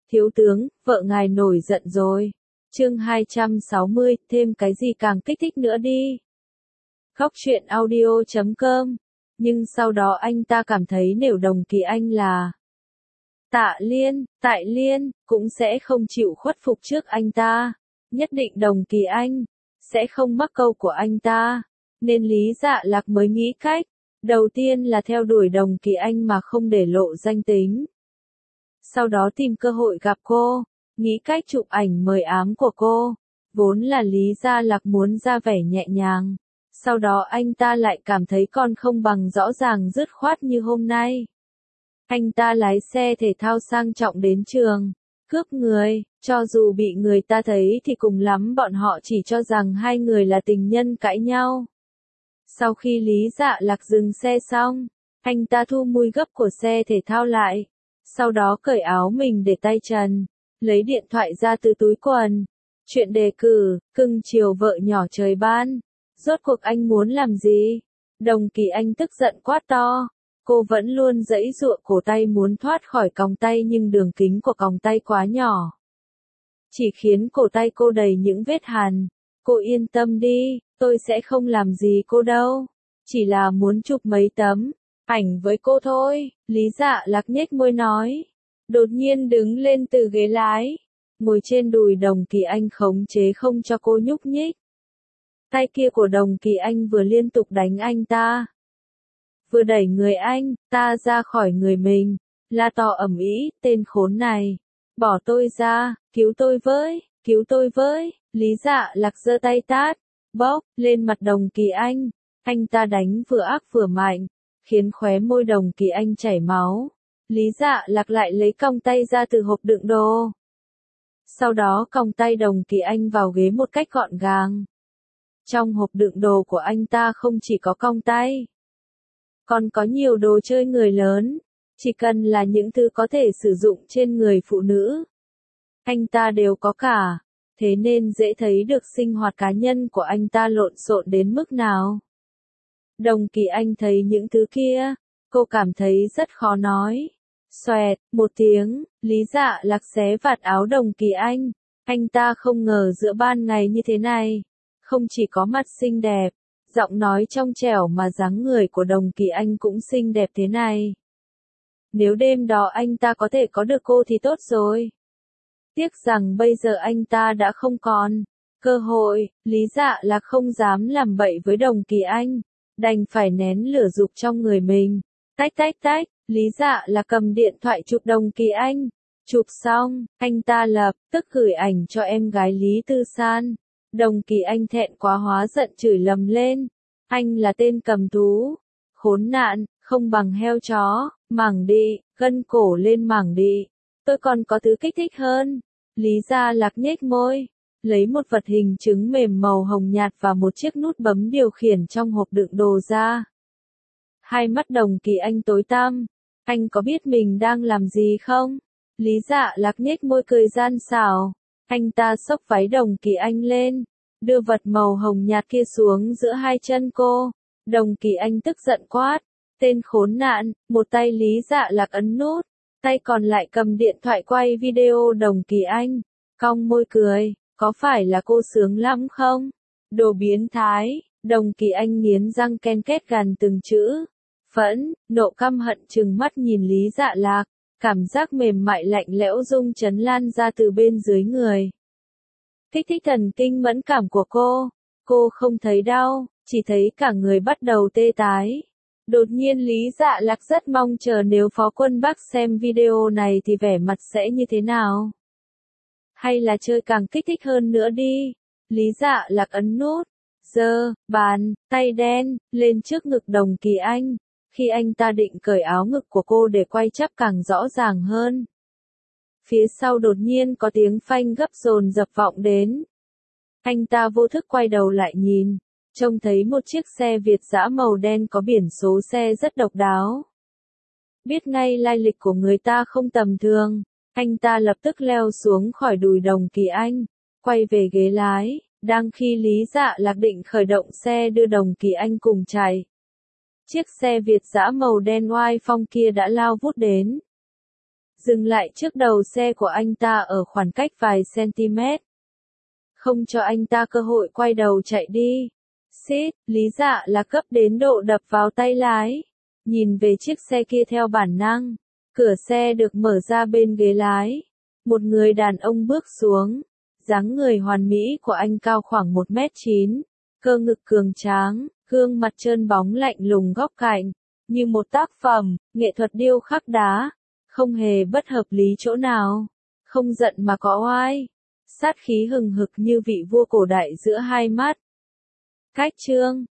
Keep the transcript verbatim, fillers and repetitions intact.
Thiếu tướng, vợ ngài nổi giận rồi. Chương hai trăm sáu mươi, thêm cái gì càng kích thích nữa đi. Góc truyện audio chấm com. Nhưng sau đó anh ta cảm thấy nếu Đồng Kỳ Anh là Tạ Liên, Tại Liên, cũng sẽ không chịu khuất phục trước anh ta. Nhất định Đồng Kỳ Anh sẽ không mắc câu của anh ta. Nên Lý Dạ Lạc mới nghĩ cách. Đầu tiên là theo đuổi Đồng Kỳ Anh mà không để lộ danh tính. Sau đó tìm cơ hội gặp cô, nghĩ cách chụp ảnh mời ám của cô. Vốn là Lý Gia Lạc muốn ra vẻ nhẹ nhàng. Sau đó anh ta lại cảm thấy còn không bằng rõ ràng dứt khoát như hôm nay. Anh ta lái xe thể thao sang trọng đến trường, cướp người, cho dù bị người ta thấy thì cùng lắm bọn họ chỉ cho rằng hai người là tình nhân cãi nhau. Sau khi Lý Dạ Lạc dừng xe xong, anh ta thu mui gấp của xe thể thao lại. Sau đó cởi áo mình để tay trần, lấy điện thoại ra từ túi quần. Chuyện đề cử, cưng chiều vợ nhỏ trời ban. Rốt cuộc anh muốn làm gì? Đồng Kỳ Anh tức giận quát to. Cô vẫn luôn giãy giụa cổ tay muốn thoát khỏi còng tay nhưng đường kính của còng tay quá nhỏ. Chỉ khiến cổ tay cô đầy những vết hằn. Cô yên tâm đi, tôi sẽ không làm gì cô đâu. Chỉ là muốn chụp mấy tấm ảnh với cô thôi, Lý Dạ Lạc nhếch môi nói. Đột nhiên đứng lên từ ghế lái, ngồi trên đùi Đồng Kỳ Anh khống chế không cho cô nhúc nhích. Tay kia của Đồng Kỳ Anh vừa liên tục đánh anh ta, vừa đẩy người anh ta ra khỏi người mình, la to ầm ĩ, tên khốn này, bỏ tôi ra, cứu tôi với, cứu tôi với. Lý Dạ Lạc giơ tay tát, bóp lên mặt Đồng Kỳ Anh, anh ta đánh vừa ác vừa mạnh, khiến khóe môi Đồng Kỳ Anh chảy máu. Lý Dạ Lạc lại lấy còng tay ra từ hộp đựng đồ. Sau đó còng tay Đồng Kỳ Anh vào ghế một cách gọn gàng. Trong hộp đựng đồ của anh ta không chỉ có còng tay, còn có nhiều đồ chơi người lớn, chỉ cần là những thứ có thể sử dụng trên người phụ nữ, anh ta đều có cả, thế nên dễ thấy được sinh hoạt cá nhân của anh ta lộn xộn đến mức nào. Đồng Kỳ Anh thấy những thứ kia, cô cảm thấy rất khó nói. Xoẹt, một tiếng, Lý Dạ Lạc xé vạt áo Đồng Kỳ Anh. Anh ta không ngờ giữa ban ngày như thế này, không chỉ có mặt xinh đẹp, giọng nói trong trẻo mà dáng người của Đồng Kỳ Anh cũng xinh đẹp thế này. Nếu đêm đó anh ta có thể có được cô thì tốt rồi. Tiếc rằng bây giờ anh ta đã không còn cơ hội. Lý Dạ Lạc không dám làm bậy với Đồng Kỳ Anh, đành phải nén lửa dục trong người mình. Tách tách tách, Lý Dạ Lạc cầm điện thoại chụp Đồng Kỳ Anh. Chụp xong, anh ta lập tức gửi ảnh cho em gái Lý Tư San. Đồng Kỳ Anh thẹn quá hóa giận chửi lầm lên. Anh là tên cầm thú, khốn nạn, không bằng heo chó, mảng đi, gân cổ lên mảng đi. Tôi còn có thứ kích thích hơn. Lý Gia Lạc nhếch môi, lấy một vật hình trứng mềm màu hồng nhạt và một chiếc nút bấm điều khiển trong hộp đựng đồ ra. Hai mắt Đồng Kỳ Anh tối tăm. Anh có biết mình đang làm gì không? Lý Dạ Lạc nhếch môi cười gian xảo. Anh ta xốc váy Đồng Kỳ Anh lên, đưa vật màu hồng nhạt kia xuống giữa hai chân cô. Đồng Kỳ Anh tức giận quát. Tên khốn nạn, một tay Lý Dạ Lạc ấn nút, tay còn lại cầm điện thoại quay video Đồng Kỳ Anh. Cong môi cười, có phải là cô sướng lắm không? Đồ biến thái. Đồng Kỳ Anh nghiến răng ken két gằn từng chữ. Phẫn, nộ căm hận trừng mắt nhìn Lý Dạ Lạc. Cảm giác mềm mại lạnh lẽo rung chấn lan ra từ bên dưới người. Kích thích thần kinh mẫn cảm của cô. Cô không thấy đau, chỉ thấy cả người bắt đầu tê tái. Đột nhiên Lý Dạ Lạc rất mong chờ nếu Phó Quân Bắc xem video này thì vẻ mặt sẽ như thế nào. Hay là chơi càng kích thích hơn nữa đi. Lý Dạ Lạc ấn nút, giơ bàn tay đen lên trước ngực Đồng Kỳ Anh. Khi anh ta định cởi áo ngực của cô để quay chắp càng rõ ràng hơn, phía sau đột nhiên có tiếng phanh gấp dồn dập vọng đến. Anh ta vô thức quay đầu lại nhìn, trông thấy một chiếc xe Việt dã màu đen có biển số xe rất độc đáo. Biết ngay lai lịch của người ta không tầm thường, anh ta lập tức leo xuống khỏi đùi Đồng Kỳ Anh, quay về ghế lái, đang khi Lý Dạ Lạc định khởi động xe đưa Đồng Kỳ Anh cùng chạy. Chiếc xe Việt dã màu đen oai phong kia đã lao vút đến. dừng lại trước đầu xe của anh ta ở khoảng cách vài cm. Không cho anh ta cơ hội quay đầu chạy đi. Xít, Lý Dạ là cấp đến độ đập vào tay lái. Nhìn về chiếc xe kia theo bản năng. Cửa xe được mở ra bên ghế lái. Một người đàn ông bước xuống. Dáng người hoàn mỹ của anh cao khoảng một mét chín. Cơ ngực cường tráng, gương mặt trơn bóng lạnh lùng góc cạnh. Như một tác phẩm, nghệ thuật điêu khắc đá. Không hề bất hợp lý chỗ nào. Không giận mà có oai. Sát khí hừng hực như vị vua cổ đại giữa hai mắt. Cách chương